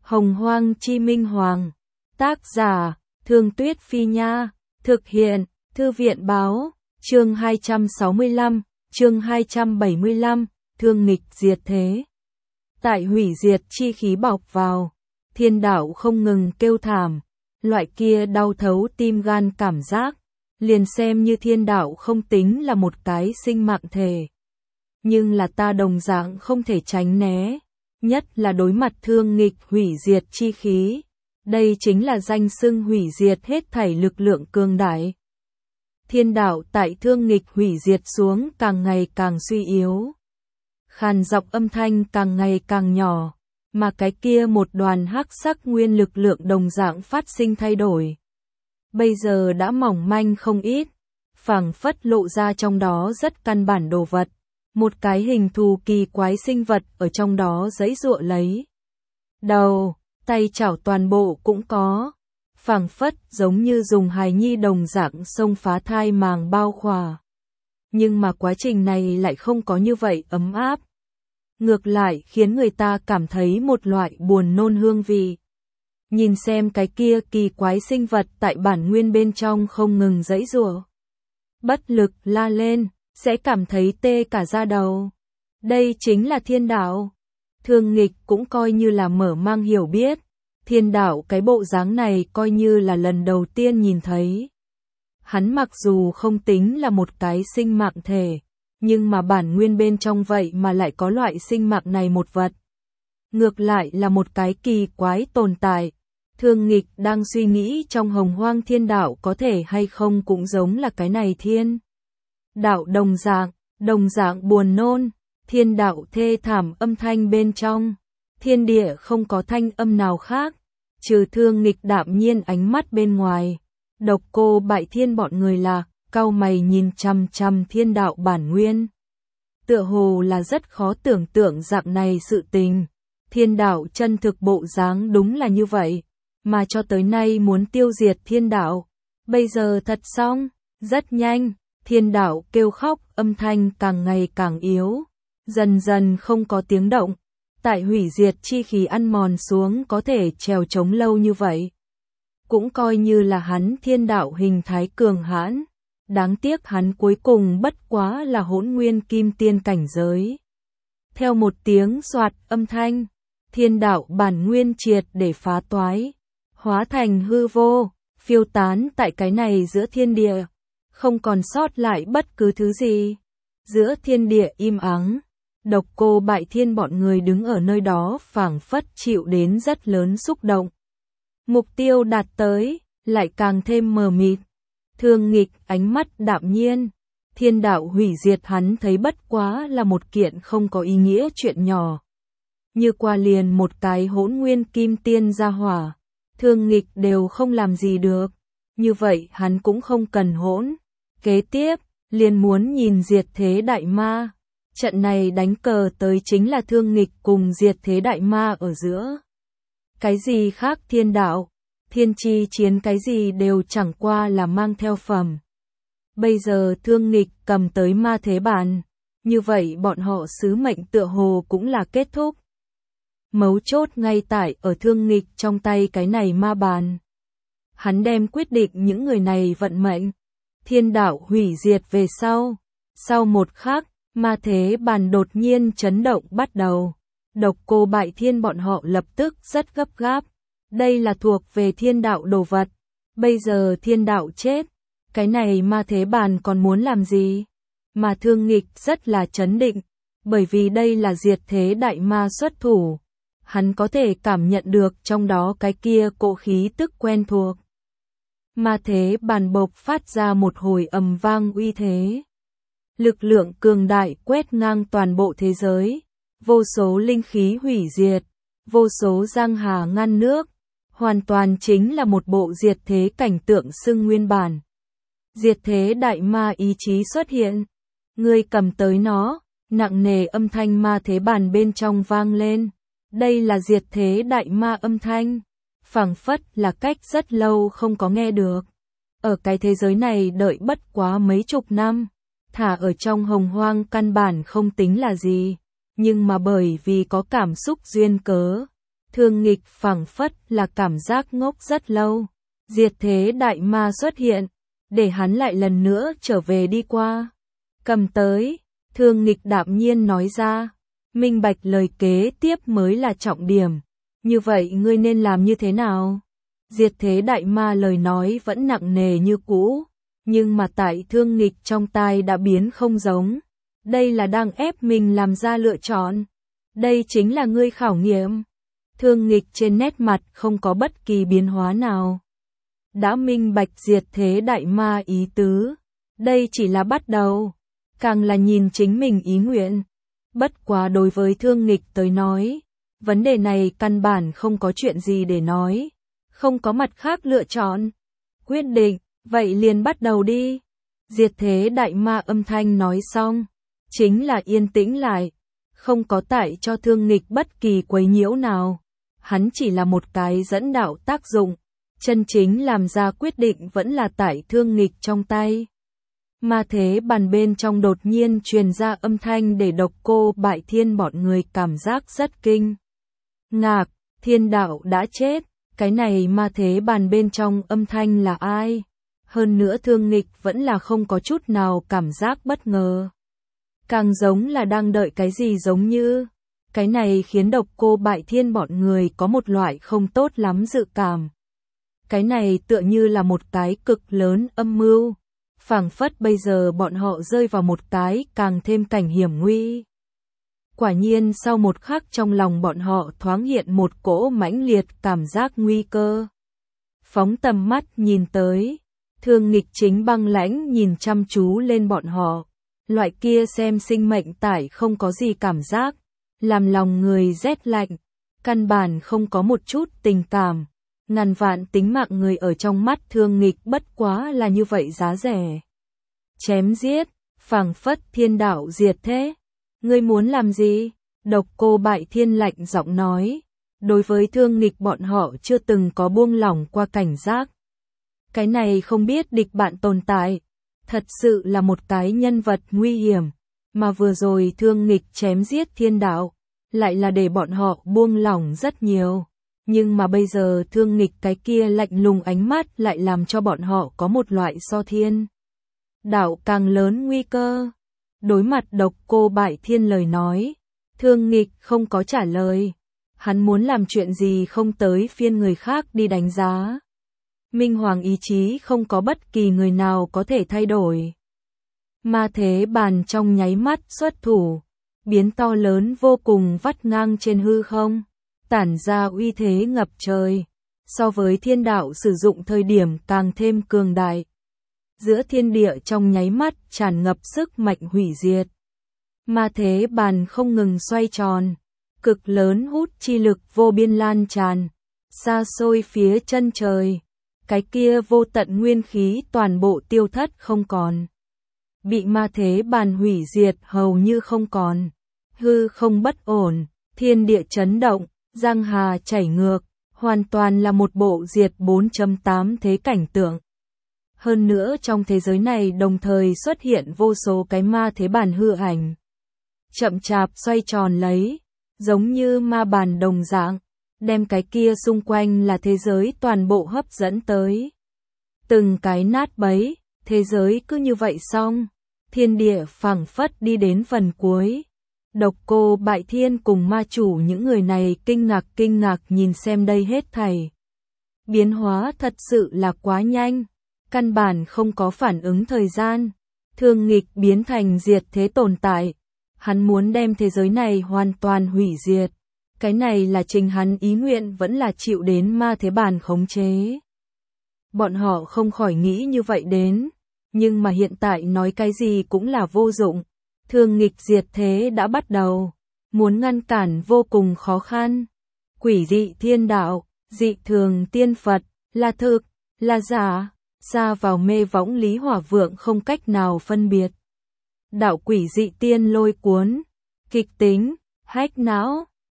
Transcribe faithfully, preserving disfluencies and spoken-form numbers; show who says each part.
Speaker 1: Hồng Hoang Chi Minh Hoàng. Tác giả, Thương Tuyết Phi Nha. Thực hiện, Thư viện Báo. Chương hai trăm sáu mươi lăm, chương hai trăm bảy mươi lăm, thương nghịch diệt thế. Tại hủy diệt chi khí bọc vào, thiên đạo không ngừng kêu thảm, loại kia đau thấu tim gan cảm giác, liền xem như thiên đạo không tính là một cái sinh mạng thể. Nhưng là ta đồng dạng không thể tránh né, nhất là đối mặt thương nghịch hủy diệt chi khí. Đây chính là danh xưng hủy diệt hết thảy lực lượng cường đại. Thiên đạo tại thương nghịch hủy diệt xuống càng ngày càng suy yếu. Khàn giọng âm thanh càng ngày càng nhỏ, mà cái kia một đoàn hắc sắc nguyên lực lượng đồng dạng phát sinh thay đổi. Bây giờ đã mỏng manh không ít, phảng phất lộ ra trong đó rất căn bản đồ vật. Một cái hình thù kỳ quái sinh vật ở trong đó giãy giụa lấy. Đầu, tay chảo toàn bộ cũng có, phảng phất giống như dùng hài nhi đồng dạng xông phá thai màng bao khỏa. Nhưng mà quá trình này lại không có như vậy ấm áp. Ngược lại khiến người ta cảm thấy một loại buồn nôn hương vị. Nhìn xem cái kia kỳ quái sinh vật tại bản nguyên bên trong không ngừng giãy giụa, bất lực la lên, sẽ cảm thấy tê cả da đầu. Đây chính là thiên đạo. Thương nghịch cũng coi như là mở mang hiểu biết. Thiên đạo cái bộ dáng này coi như là lần đầu tiên nhìn thấy. Hắn mặc dù không tính là một cái sinh mạng thể, nhưng mà bản nguyên bên trong vậy mà lại có loại sinh mạng này một vật. Ngược lại là một cái kỳ quái tồn tại. Thương nghịch đang suy nghĩ trong hồng hoang thiên đạo có thể hay không cũng giống là cái này thiên đạo đồng dạng, đồng dạng buồn nôn, thiên đạo thê thảm âm thanh bên trong. Thiên địa không có thanh âm nào khác, trừ thương nghịch đạm nhiên ánh mắt bên ngoài. Độc Cô Bại Thiên bọn người là, cau mày nhìn chằm chằm thiên đạo bản nguyên. Tựa hồ là rất khó tưởng tượng dạng này sự tình. Thiên đạo chân thực bộ dáng đúng là như vậy, mà cho tới nay muốn tiêu diệt thiên đạo. Bây giờ thật xong, rất nhanh, thiên đạo kêu khóc âm thanh càng ngày càng yếu, dần dần không có tiếng động. Tại hủy diệt chi khí ăn mòn xuống có thể trèo chống lâu như vậy. Cũng coi như là hắn thiên đạo hình thái cường hãn. Đáng tiếc hắn cuối cùng bất quá là hỗn nguyên kim tiên cảnh giới. Theo một tiếng soạt âm thanh, thiên đạo bản nguyên triệt để phá toái, hóa thành hư vô, phiêu tán tại cái này giữa thiên địa, không còn sót lại bất cứ thứ gì. Giữa thiên địa im ắng, Độc Cô Bại Thiên bọn người đứng ở nơi đó phảng phất chịu đến rất lớn xúc động. Mục tiêu đạt tới, lại càng thêm mờ mịt. Thương nghịch ánh mắt đạm nhiên, thiên đạo hủy diệt hắn thấy bất quá là một kiện không có ý nghĩa chuyện nhỏ. Như qua liền một cái hỗn nguyên kim tiên gia hỏa, thương nghịch đều không làm gì được. Như vậy hắn cũng không cần hỗn. Kế tiếp, liền muốn nhìn diệt thế đại ma. Trận này đánh cờ tới chính là thương nghịch cùng diệt thế đại ma ở giữa. Cái gì khác thiên đạo, thiên chi chiến cái gì đều chẳng qua là mang theo phẩm. Bây giờ thương nghịch cầm tới ma thế bàn, như vậy bọn họ sứ mệnh tựa hồ cũng là kết thúc. Mấu chốt ngay tại ở thương nghịch trong tay cái này ma bàn. Hắn đem quyết định những người này vận mệnh. Thiên đạo hủy diệt về sau. Sau một khắc, ma thế bàn đột nhiên chấn động bắt đầu. Độc Cô Bại Thiên bọn họ lập tức rất gấp gáp. Đây là thuộc về thiên đạo đồ vật. Bây giờ thiên đạo chết. Cái này ma thế bàn còn muốn làm gì? Mà thương nghịch rất là chấn định. Bởi vì đây là diệt thế đại ma xuất thủ. Hắn có thể cảm nhận được trong đó cái kia cỗ khí tức quen thuộc. Ma thế bàn bộc phát ra một hồi ầm vang uy thế. Lực lượng cường đại quét ngang toàn bộ thế giới. Vô số linh khí hủy diệt. Vô số giang hà ngăn nước. Hoàn toàn chính là một bộ diệt thế cảnh tượng xưng nguyên bản. Diệt thế đại ma ý chí xuất hiện. Ngươi cầm tới nó. Nặng nề âm thanh ma thế bàn bên trong vang lên. Đây là diệt thế đại ma âm thanh. Phảng phất là cách rất lâu không có nghe được. Ở cái thế giới này đợi bất quá mấy chục năm. Thả ở trong hồng hoang căn bản không tính là gì. Nhưng mà bởi vì có cảm xúc duyên cớ. Thương nghịch phảng phất là cảm giác ngốc rất lâu. Diệt thế đại ma xuất hiện, để hắn lại lần nữa trở về đi qua. Cầm tới, thương nghịch đạm nhiên nói ra, minh bạch lời kế tiếp mới là trọng điểm. Như vậy ngươi nên làm như thế nào? Diệt thế đại ma lời nói vẫn nặng nề như cũ, nhưng mà tại thương nghịch trong tai đã biến không giống. Đây là đang ép mình làm ra lựa chọn. Đây chính là ngươi khảo nghiệm. Thương nghịch trên nét mặt không có bất kỳ biến hóa nào. Đã minh bạch diệt thế đại ma ý tứ. Đây chỉ là bắt đầu. Càng là nhìn chính mình ý nguyện. Bất quá đối với thương nghịch tới nói, vấn đề này căn bản không có chuyện gì để nói. Không có mặt khác lựa chọn. Quyết định, vậy liền bắt đầu đi. Diệt thế đại ma âm thanh nói xong, chính là yên tĩnh lại. Không có tại cho thương nghịch bất kỳ quấy nhiễu nào. Hắn chỉ là một cái dẫn đạo tác dụng. Chân chính làm ra quyết định vẫn là tại thương nghịch trong tay. Ma thế bàn bên trong đột nhiên truyền ra âm thanh để Độc Cô Bại Thiên bọn người cảm giác rất kinh ngạc. Thiên đạo đã chết. Cái này ma thế bàn bên trong âm thanh là ai? Hơn nữa thương nghịch vẫn là không có chút nào cảm giác bất ngờ. Càng giống là đang đợi cái gì giống như. Cái này khiến Độc Cô Bại Thiên bọn người có một loại không tốt lắm dự cảm. Cái này tựa như là một cái cực lớn âm mưu. Phảng phất bây giờ bọn họ rơi vào một cái càng thêm cảnh hiểm nguy. Quả nhiên sau một khắc trong lòng bọn họ thoáng hiện một cỗ mãnh liệt cảm giác nguy cơ. Phóng tầm mắt nhìn tới, thương nghịch chính băng lãnh nhìn chăm chú lên bọn họ. Loại kia xem sinh mệnh tải không có gì cảm giác, làm lòng người rét lạnh, căn bản không có một chút tình cảm. Ngàn vạn tính mạng người ở trong mắt thương nghịch bất quá là như vậy giá rẻ. Chém giết, phảng phất thiên đạo diệt thế. Ngươi muốn làm gì? Độc Cô Bại Thiên lạnh giọng nói. Đối với thương nghịch bọn họ chưa từng có buông lỏng qua cảnh giác. Cái này không biết địch bạn tồn tại. Thật sự là một cái nhân vật nguy hiểm. Mà vừa rồi thương nghịch chém giết thiên đạo. Lại là để bọn họ buông lỏng rất nhiều. Nhưng mà bây giờ thương nghịch cái kia lạnh lùng ánh mắt lại làm cho bọn họ có một loại so thiên đạo càng lớn nguy cơ. Đối mặt Độc Cô Bại Thiên lời nói, thương nghịch không có trả lời. Hắn muốn làm chuyện gì không tới phiên người khác đi đánh giá. Minh Hoàng ý chí không có bất kỳ người nào có thể thay đổi. Ma thế bàn trong nháy mắt xuất thủ, biến to lớn vô cùng vắt ngang trên hư không, tản ra uy thế ngập trời, so với thiên đạo sử dụng thời điểm càng thêm cường đại. Giữa thiên địa trong nháy mắt tràn ngập sức mạnh hủy diệt. Ma thế bàn không ngừng xoay tròn, cực lớn hút chi lực vô biên lan tràn, xa xôi phía chân trời, cái kia vô tận nguyên khí toàn bộ tiêu thất không còn. Bị ma thế bàn hủy diệt hầu như không còn, hư không bất ổn, thiên địa chấn động, giang hà chảy ngược, hoàn toàn là một bộ diệt bốn chấm tám thế cảnh tượng. Hơn nữa trong thế giới này đồng thời xuất hiện vô số cái ma thế bàn hư ảnh. Chậm chạp xoay tròn lấy, giống như ma bàn đồng dạng, đem cái kia xung quanh là thế giới toàn bộ hấp dẫn tới. Từng cái nát bấy, thế giới cứ như vậy xong, thiên địa phảng phất đi đến phần cuối. Độc Cô Bại Thiên cùng ma chủ những người này kinh ngạc kinh ngạc nhìn xem đây hết thảy. Biến hóa thật sự là quá nhanh. Căn bản không có phản ứng thời gian, thương nghịch biến thành diệt thế tồn tại. Hắn muốn đem thế giới này hoàn toàn hủy diệt. Cái này là trình hắn ý nguyện vẫn là chịu đến ma thế bàn khống chế. Bọn họ không khỏi nghĩ như vậy đến, nhưng mà hiện tại nói cái gì cũng là vô dụng. Thương nghịch diệt thế đã bắt đầu, muốn ngăn cản vô cùng khó khăn. Quỷ dị thiên đạo, dị thường tiên Phật, là thực, là giả. Xa vào mê võng Lý Hỏa Vượng không cách nào phân biệt. Đạo quỷ dị tiên lôi cuốn, kịch tính, hách não,